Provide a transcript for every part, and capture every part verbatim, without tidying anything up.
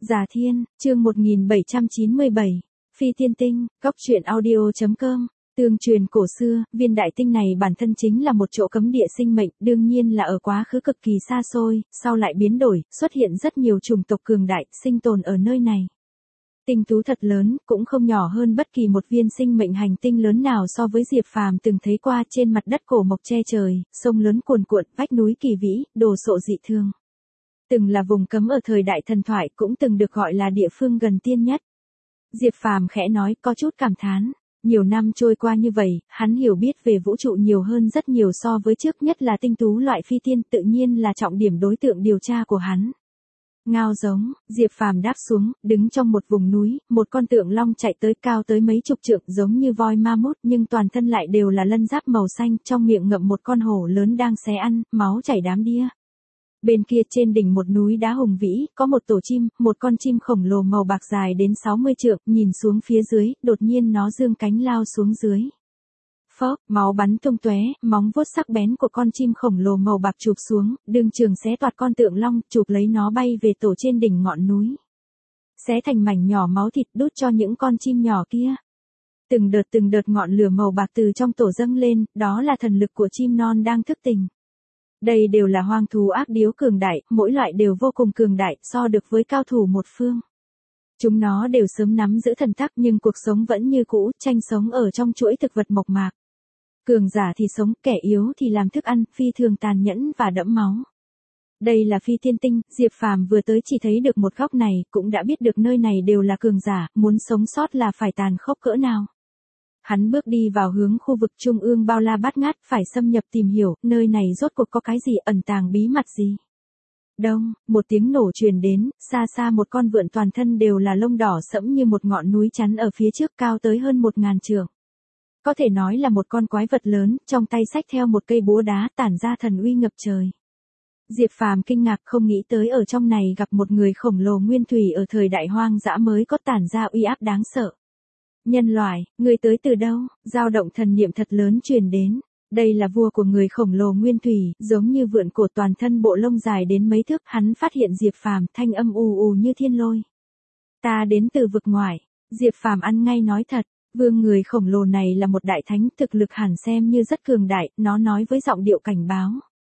Già Thiên, chương một nghìn bảy trăm chín mươi bảy, Phi Tiên Tinh, góc truyện audio chấm com. Tương truyền cổ xưa, viên đại tinh này bản thân chính là một chỗ cấm địa sinh mệnh, đương nhiên là ở quá khứ cực kỳ xa xôi, sau lại biến đổi, xuất hiện rất nhiều chủng tộc cường đại, sinh tồn ở nơi này. Tinh tú thật lớn, cũng không nhỏ hơn bất kỳ một viên sinh mệnh hành tinh lớn nào so với Diệp Phàm từng thấy qua. Trên mặt đất cổ mộc che trời, sông lớn cuồn cuộn, vách núi kỳ vĩ, đồ sộ dị thương. Từng là vùng cấm ở thời đại thần thoại, cũng từng được gọi là địa phương gần tiên nhất. Diệp Phàm khẽ nói, có chút cảm thán. Nhiều năm trôi qua như vậy, hắn hiểu biết về vũ trụ nhiều hơn rất nhiều so với trước, nhất là tinh tú loại phi tiên, tự nhiên là trọng điểm đối tượng điều tra của hắn. Ngao giống, Diệp Phàm đáp xuống, đứng trong một vùng núi, một con tượng long chạy tới, cao tới mấy chục trượng, giống như voi ma mút, nhưng toàn thân lại đều là lân giáp màu xanh, trong miệng ngậm một con hổ lớn đang xé ăn, máu chảy đám đĩa. Bên kia trên đỉnh một núi đá hùng vĩ, có một tổ chim, một con chim khổng lồ màu bạc dài đến sáu mươi trượng, nhìn xuống phía dưới, đột nhiên nó giương cánh lao xuống dưới. Phốc, máu bắn tung tóe, móng vuốt sắc bén của con chim khổng lồ màu bạc chụp xuống, đường trường xé toạc con tượng long, chụp lấy nó bay về tổ trên đỉnh ngọn núi. Xé thành mảnh nhỏ máu thịt đút cho những con chim nhỏ kia. Từng đợt từng đợt ngọn lửa màu bạc từ trong tổ dâng lên, đó là thần lực của chim non đang thức tỉnh. Đây đều là hoang thú ác điếu cường đại, mỗi loại đều vô cùng cường đại, so được với cao thủ một phương. Chúng nó đều sớm nắm giữ thần tắc, nhưng cuộc sống vẫn như cũ, tranh sống ở trong chuỗi thực vật mộc mạc. Cường giả thì sống, kẻ yếu thì làm thức ăn, phi thường tàn nhẫn và đẫm máu. Đây là Phi Tiên Tinh, Diệp Phàm vừa tới chỉ thấy được một góc này, cũng đã biết được nơi này đều là cường giả, muốn sống sót là phải tàn khốc cỡ nào. Hắn bước đi vào hướng khu vực trung ương bao la bát ngát, phải xâm nhập tìm hiểu, nơi này rốt cuộc có cái gì, ẩn tàng bí mật gì. Đông, một tiếng nổ truyền đến, xa xa một con vượn toàn thân đều là lông đỏ sẫm như một ngọn núi chắn ở phía trước, cao tới hơn một ngàn trượng. Có thể nói là một con quái vật lớn, trong tay xách theo một cây búa đá, tản ra thần uy ngập trời. Diệp Phàm kinh ngạc, không nghĩ tới ở trong này gặp một người khổng lồ nguyên thủy ở thời đại hoang dã mới có tản ra uy áp đáng sợ. Nhân loại, người tới từ đâu? Dao động thần niệm thật lớn truyền đến. Đây là vua của người khổng lồ nguyên thủy, giống như vượn cổ, toàn thân bộ lông dài đến mấy thước. Hắn phát hiện Diệp Phàm, thanh âm ù ù như thiên lôi. Ta đến từ vực ngoài. Diệp Phàm ăn ngay nói thật. Vương người khổng lồ này là một đại thánh, thực lực hẳn xem như rất cường đại, nó nói với giọng điệu cảnh báo.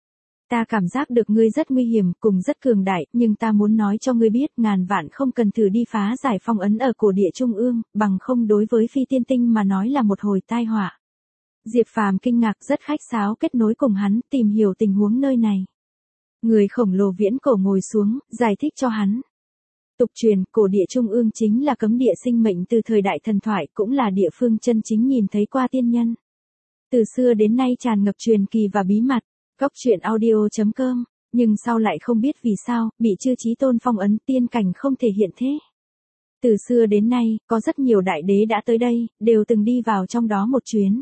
Ta cảm giác được ngươi rất nguy hiểm, cùng rất cường đại, nhưng ta muốn nói cho ngươi biết, ngàn vạn không cần thử đi phá giải phong ấn ở cổ địa trung ương, bằng không đối với Phi Tiên Tinh mà nói là một hồi tai họa. Diệp Phàm kinh ngạc, rất khách sáo kết nối cùng hắn, tìm hiểu tình huống nơi này. Người khổng lồ viễn cổ ngồi xuống, giải thích cho hắn. Tục truyền, cổ địa trung ương chính là cấm địa sinh mệnh từ thời đại thần thoại, cũng là địa phương chân chính nhìn thấy qua tiên nhân. Từ xưa đến nay tràn ngập truyền kỳ và bí mật. Góc truyện audio chấm com, nhưng sau lại không biết vì sao, bị Chư Chí Tôn phong ấn, tiên cảnh không thể hiện thế. Từ xưa đến nay, có rất nhiều đại đế đã tới đây, đều từng đi vào trong đó một chuyến.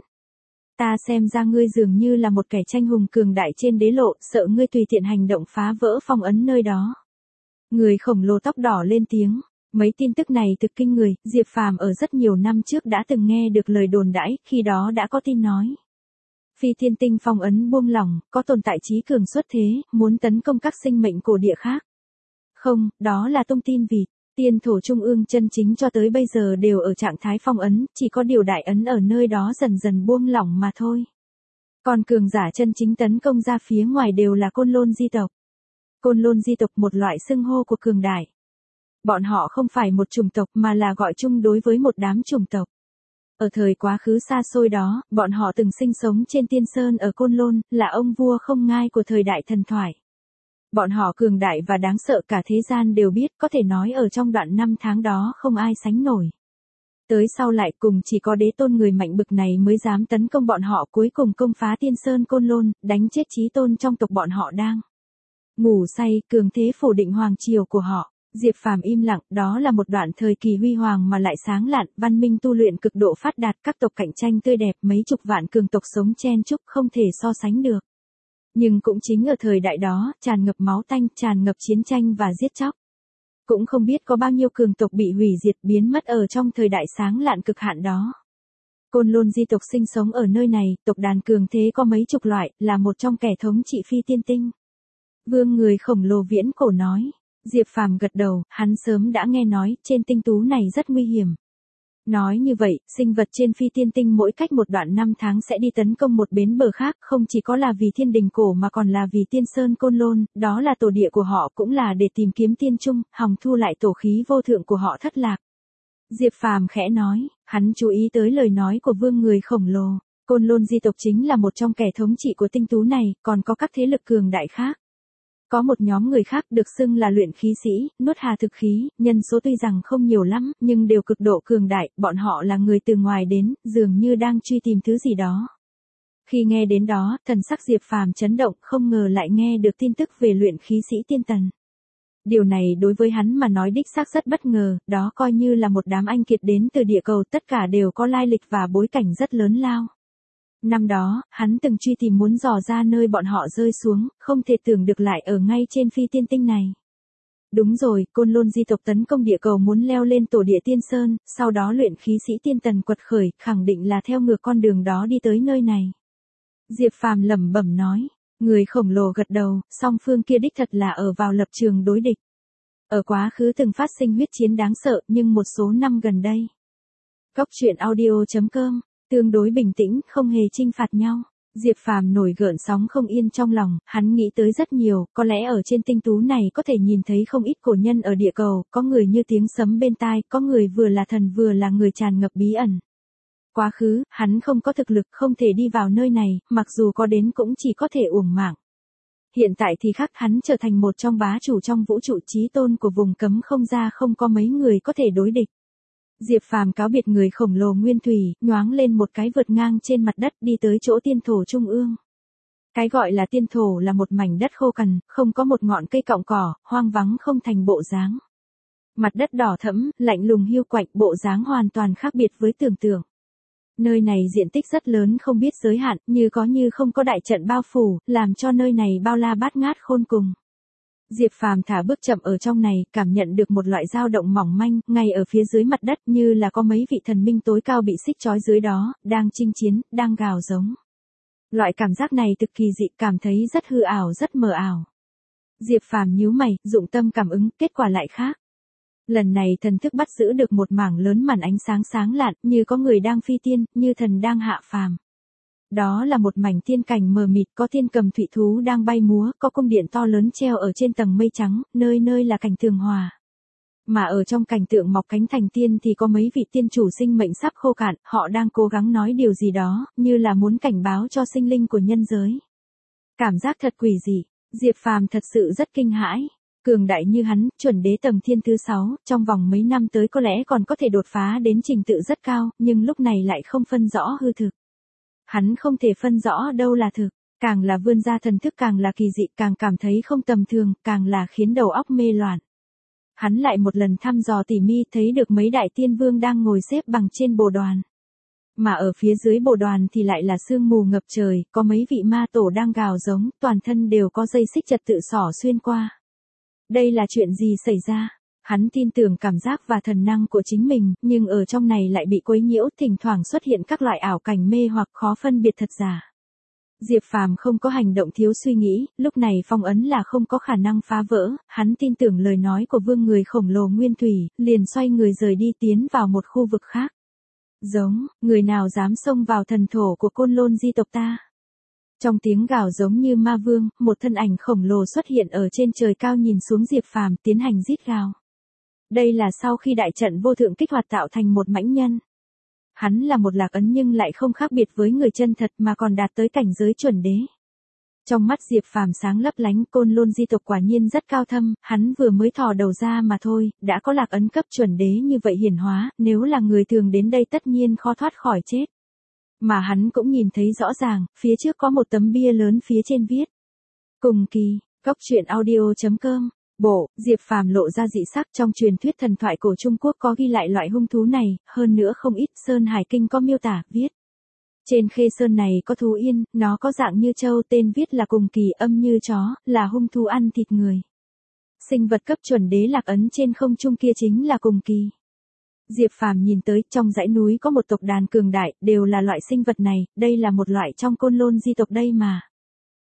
Ta xem ra ngươi dường như là một kẻ tranh hùng cường đại trên đế lộ, sợ ngươi tùy tiện hành động phá vỡ phong ấn nơi đó. Người khổng lồ tóc đỏ lên tiếng, mấy tin tức này thực kinh người, Diệp Phàm ở rất nhiều năm trước đã từng nghe được lời đồn đãi, khi đó đã có tin nói. Phi Tiên Tinh phong ấn buông lỏng, có tồn tại trí cường xuất thế, muốn tấn công các sinh mệnh cổ địa khác. Không, đó là tung tin vịt. Tiên thổ trung ương chân chính cho tới bây giờ đều ở trạng thái phong ấn, chỉ có điều đại ấn ở nơi đó dần dần buông lỏng mà thôi. Còn cường giả chân chính tấn công ra phía ngoài đều là Côn Lôn di tộc. Côn Lôn di tộc một loại xưng hô của cường đại. Bọn họ không phải một chủng tộc mà là gọi chung đối với một đám chủng tộc. Ở thời quá khứ xa xôi đó, bọn họ từng sinh sống trên Tiên Sơn ở Côn Lôn, là ông vua không ngai của thời đại thần thoại. Bọn họ cường đại và đáng sợ, cả thế gian đều biết, có thể nói ở trong đoạn năm tháng đó không ai sánh nổi. Tới sau lại cùng chỉ có đế tôn người mạnh bực này mới dám tấn công bọn họ, cuối cùng công phá Tiên Sơn Côn Lôn, đánh chết Chí Tôn trong tộc bọn họ đang ngủ say, cường thế phủ định hoàng triều của họ. Diệp Phàm im lặng, đó là một đoạn thời kỳ huy hoàng mà lại sáng lạn, văn minh tu luyện cực độ phát đạt, các tộc cạnh tranh tươi đẹp, mấy chục vạn cường tộc sống chen chúc, không thể so sánh được. Nhưng cũng chính ở thời đại đó, tràn ngập máu tanh, tràn ngập chiến tranh và giết chóc. Cũng không biết có bao nhiêu cường tộc bị hủy diệt, biến mất ở trong thời đại sáng lạn cực hạn đó. Côn Lôn di tộc sinh sống ở nơi này, tộc đàn cường thế có mấy chục loại, là một trong kẻ thống trị Phi Tiên Tinh. Vương người khổng lồ viễn cổ nói. Diệp Phàm gật đầu, hắn sớm đã nghe nói, trên tinh tú này rất nguy hiểm. Nói như vậy, sinh vật trên phi tiên tinh mỗi cách một đoạn năm tháng sẽ đi tấn công một bến bờ khác, không chỉ có là vì thiên đình cổ mà còn là vì tiên sơn côn lôn, đó là tổ địa của họ, cũng là để tìm kiếm tiên trung, hòng thu lại tổ khí vô thượng của họ thất lạc. Diệp Phàm khẽ nói, hắn chú ý tới lời nói của vương người khổng lồ. Côn lôn di tộc chính là một trong kẻ thống trị của tinh tú này, còn có các thế lực cường đại khác. Có một nhóm người khác được xưng là luyện khí sĩ, nuốt hà thực khí, nhân số tuy rằng không nhiều lắm, nhưng đều cực độ cường đại, bọn họ là người từ ngoài đến, dường như đang truy tìm thứ gì đó. Khi nghe đến đó, thần sắc Diệp Phàm chấn động, không ngờ lại nghe được tin tức về luyện khí sĩ tiên tần. Điều này đối với hắn mà nói đích xác rất bất ngờ, đó coi như là một đám anh kiệt đến từ địa cầu, tất cả đều có lai lịch và bối cảnh rất lớn lao. Năm đó, hắn từng truy tìm muốn dò ra nơi bọn họ rơi xuống, không thể tưởng được lại ở ngay trên phi tiên tinh này. Đúng rồi, côn lôn di tộc tấn công địa cầu muốn leo lên tổ địa tiên sơn, sau đó luyện khí sĩ tiên tần quật khởi, khẳng định là theo ngược con đường đó đi tới nơi này. Diệp Phàm lẩm bẩm nói, người khổng lồ gật đầu, song phương kia đích thật là ở vào lập trường đối địch. Ở quá khứ từng phát sinh huyết chiến đáng sợ, nhưng một số năm gần đây. Góc truyện audio chấm com tương đối bình tĩnh, không hề chinh phạt nhau. Diệp Phàm nổi gợn sóng không yên trong lòng, hắn nghĩ tới rất nhiều, có lẽ ở trên tinh tú này có thể nhìn thấy không ít cổ nhân ở địa cầu, có người như tiếng sấm bên tai, có người vừa là thần vừa là người tràn ngập bí ẩn. Quá khứ, hắn không có thực lực, không thể đi vào nơi này, mặc dù có đến cũng chỉ có thể uổng mạng. Hiện tại thì khác, hắn trở thành một trong bá chủ trong vũ trụ chí tôn của vùng cấm không ra, không có mấy người có thể đối địch. Diệp Phàm cáo biệt người khổng lồ nguyên thủy, nhoáng lên một cái vượt ngang trên mặt đất đi tới chỗ tiên thổ trung ương. Cái gọi là tiên thổ là một mảnh đất khô cằn, không có một ngọn cây cọng cỏ, hoang vắng không thành bộ dáng. Mặt đất đỏ thẫm, lạnh lùng hiu quạnh, bộ dáng hoàn toàn khác biệt với tưởng tượng. Nơi này diện tích rất lớn không biết giới hạn, như có như không có đại trận bao phủ, làm cho nơi này bao la bát ngát khôn cùng. Diệp Phàm thả bước chậm ở trong này, cảm nhận được một loại dao động mỏng manh, ngay ở phía dưới mặt đất như là có mấy vị thần minh tối cao bị xích trói dưới đó, đang chinh chiến, đang gào giống. Loại cảm giác này cực kỳ dị, cảm thấy rất hư ảo, rất mờ ảo. Diệp Phàm nhíu mày, dụng tâm cảm ứng, kết quả lại khác. Lần này thần thức bắt giữ được một mảng lớn màn ánh sáng sáng lạn, như có người đang phi tiên, như thần đang hạ phàm. Đó là một mảnh tiên cảnh mờ mịt, có thiên cầm thụy thú đang bay múa, có cung điện to lớn treo ở trên tầng mây trắng, nơi nơi là cảnh tường hòa. Mà ở trong cảnh tượng mọc cánh thành tiên thì có mấy vị tiên chủ sinh mệnh sắp khô cạn, họ đang cố gắng nói điều gì đó, như là muốn cảnh báo cho sinh linh của nhân giới. Cảm giác thật quỷ dị, Diệp Phàm thật sự rất kinh hãi. Cường đại như hắn, chuẩn đế tầng thiên thứ sáu, trong vòng mấy năm tới có lẽ còn có thể đột phá đến trình tự rất cao, nhưng lúc này lại không phân rõ hư thực. Hắn không thể phân rõ đâu là thực, càng là vươn ra thần thức càng là kỳ dị, càng cảm thấy không tầm thường, càng là khiến đầu óc mê loạn. Hắn lại một lần thăm dò tỉ mi, thấy được mấy đại tiên vương đang ngồi xếp bằng trên bồ đoàn. Mà ở phía dưới bồ đoàn thì lại là sương mù ngập trời, có mấy vị ma tổ đang gào giống, toàn thân đều có dây xích trật tự xỏ xuyên qua. Đây là chuyện gì xảy ra? Hắn tin tưởng cảm giác và thần năng của chính mình, nhưng ở trong này lại bị quấy nhiễu, thỉnh thoảng xuất hiện các loại ảo cảnh mê hoặc khó phân biệt thật giả. Diệp Phàm không có hành động thiếu suy nghĩ, lúc này phong ấn là không có khả năng phá vỡ, hắn tin tưởng lời nói của vương người khổng lồ nguyên thủy, liền xoay người rời đi tiến vào một khu vực khác. Giống, người nào dám xông vào thần thổ của côn lôn di tộc ta? Trong tiếng gào giống như ma vương, một thân ảnh khổng lồ xuất hiện ở trên trời cao nhìn xuống Diệp Phàm tiến hành rít gào. Đây là sau khi đại trận vô thượng kích hoạt tạo thành một mãnh nhân. Hắn là một lạc ấn nhưng lại không khác biệt với người chân thật mà còn đạt tới cảnh giới chuẩn đế. Trong mắt Diệp Phàm sáng lấp lánh, côn lôn di tộc quả nhiên rất cao thâm, hắn vừa mới thò đầu ra mà thôi, đã có lạc ấn cấp chuẩn đế như vậy hiển hóa, nếu là người thường đến đây tất nhiên khó thoát khỏi chết. Mà hắn cũng nhìn thấy rõ ràng, phía trước có một tấm bia lớn phía trên viết. Cùng kỳ, góc truyện audio chấm com. Bộ, Diệp Phàm lộ ra dị sắc, trong truyền thuyết thần thoại cổ Trung Quốc có ghi lại loại hung thú này, hơn nữa không ít, Sơn Hải Kinh có miêu tả, viết. Trên khê sơn này có thú yên, nó có dạng như trâu, tên viết là cùng kỳ, âm như chó, là hung thú ăn thịt người. Sinh vật cấp chuẩn đế lạc ấn trên không trung kia chính là cùng kỳ. Diệp Phàm nhìn tới, trong dãy núi có một tộc đàn cường đại, đều là loại sinh vật này, đây là một loại trong côn lôn di tộc đây mà.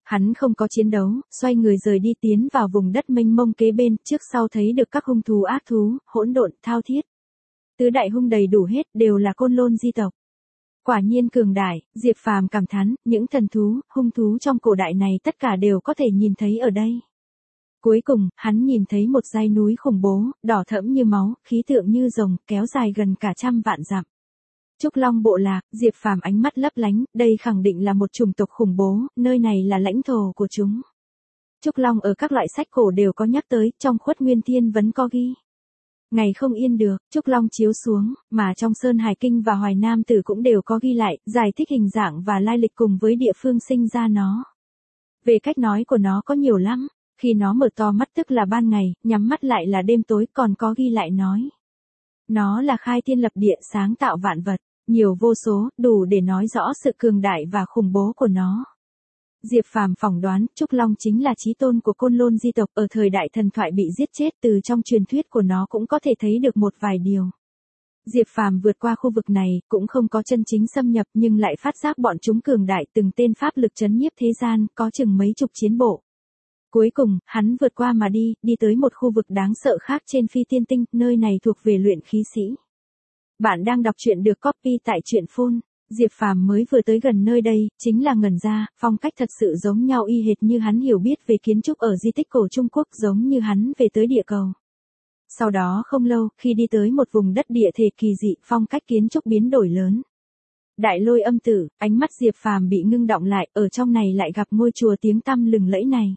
Hắn không có chiến đấu, xoay người rời đi tiến vào vùng đất mênh mông kế bên, trước sau thấy được các hung thú ác thú, hỗn độn, thao thiết. Tứ đại hung đầy đủ hết, đều là côn lôn di tộc. Quả nhiên cường đại, Diệp Phàm cảm thán, những thần thú, hung thú trong cổ đại này tất cả đều có thể nhìn thấy ở đây. Cuối cùng, hắn nhìn thấy một dãy núi khủng bố, đỏ thẫm như máu, khí tượng như rồng, kéo dài gần cả trăm vạn dặm. Trúc Long bộ lạc, Diệp Phàm ánh mắt lấp lánh, đây khẳng định là một chủng tộc khủng bố, nơi này là lãnh thổ của chúng. Trúc Long ở các loại sách cổ đều có nhắc tới, trong Khuất Nguyên Thiên vẫn có ghi. Ngày không yên được, Trúc Long chiếu xuống, mà trong Sơn Hải Kinh và Hoài Nam Tử cũng đều có ghi lại, giải thích hình dạng và lai lịch cùng với địa phương sinh ra nó. Về cách nói của nó có nhiều lắm, khi nó mở to mắt tức là ban ngày, nhắm mắt lại là đêm tối, còn có ghi lại nói. Nó là khai thiên lập địa sáng tạo vạn vật, nhiều vô số, đủ để nói rõ sự cường đại và khủng bố của nó. Diệp Phàm phỏng đoán, Trúc Long chính là chí tôn của côn lôn di tộc, ở thời đại thần thoại bị giết chết, từ trong truyền thuyết của nó cũng có thể thấy được một vài điều. Diệp Phàm vượt qua khu vực này, cũng không có chân chính xâm nhập nhưng lại phát giác bọn chúng cường đại, từng tên pháp lực trấn nhiếp thế gian, có chừng mấy chục chiến bộ. Cuối cùng, hắn vượt qua mà đi, đi tới một khu vực đáng sợ khác trên Phi Tiên Tinh, nơi này thuộc về luyện khí sĩ. Bạn đang đọc truyện được copy tại truyện phone. Diệp Phàm mới vừa tới gần nơi đây, chính là ngẩn ra, phong cách thật sự giống nhau y hệt như hắn hiểu biết về kiến trúc ở di tích cổ Trung Quốc, giống như hắn về tới địa cầu. Sau đó không lâu, khi đi tới một vùng đất địa thể kỳ dị, phong cách kiến trúc biến đổi lớn. Đại Lôi Âm Tử, ánh mắt Diệp Phàm bị ngưng động lại, ở trong này lại gặp ngôi chùa tiếng tăm lừng lẫy này.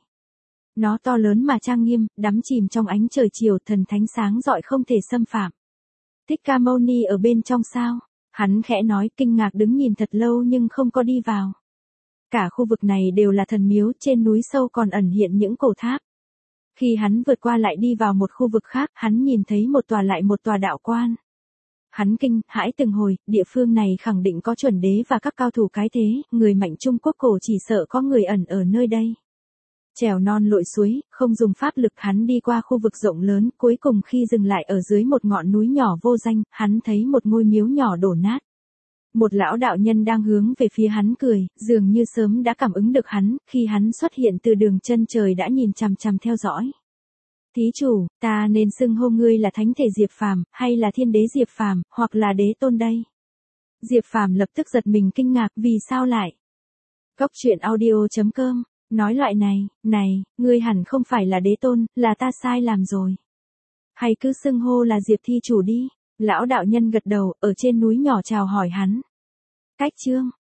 Nó to lớn mà trang nghiêm, đắm chìm trong ánh trời chiều, thần thánh sáng rọi không thể xâm phạm. Thích Ca Mâu Ni ở bên trong sao? Hắn khẽ nói, kinh ngạc đứng nhìn thật lâu nhưng không có đi vào. Cả khu vực này đều là thần miếu, trên núi sâu còn ẩn hiện những cổ tháp. Khi hắn vượt qua lại đi vào một khu vực khác, hắn nhìn thấy một tòa lại một tòa đạo quan. Hắn kinh, hãi từng hồi, địa phương này khẳng định có chuẩn đế và các cao thủ cái thế, người mạnh Trung Quốc cổ chỉ sợ có người ẩn ở nơi đây. Trèo non lội suối, không dùng pháp lực, hắn đi qua khu vực rộng lớn, cuối cùng khi dừng lại ở dưới một ngọn núi nhỏ vô danh, hắn thấy một ngôi miếu nhỏ đổ nát. Một lão đạo nhân đang hướng về phía hắn cười, dường như sớm đã cảm ứng được hắn, khi hắn xuất hiện từ đường chân trời đã nhìn chằm chằm theo dõi. Thí chủ, ta nên xưng hô ngươi là thánh thể Diệp Phàm, hay là thiên đế Diệp Phàm, hoặc là đế tôn đây? Diệp Phàm lập tức giật mình kinh ngạc, vì sao lại? Cốc truyện audio chấm com nói loại này, này, ngươi hẳn không phải là đế tôn, là ta sai làm rồi. Hay cứ xưng hô là Diệp thi chủ đi. Lão đạo nhân gật đầu, ở trên núi nhỏ chào hỏi hắn. Cách chương,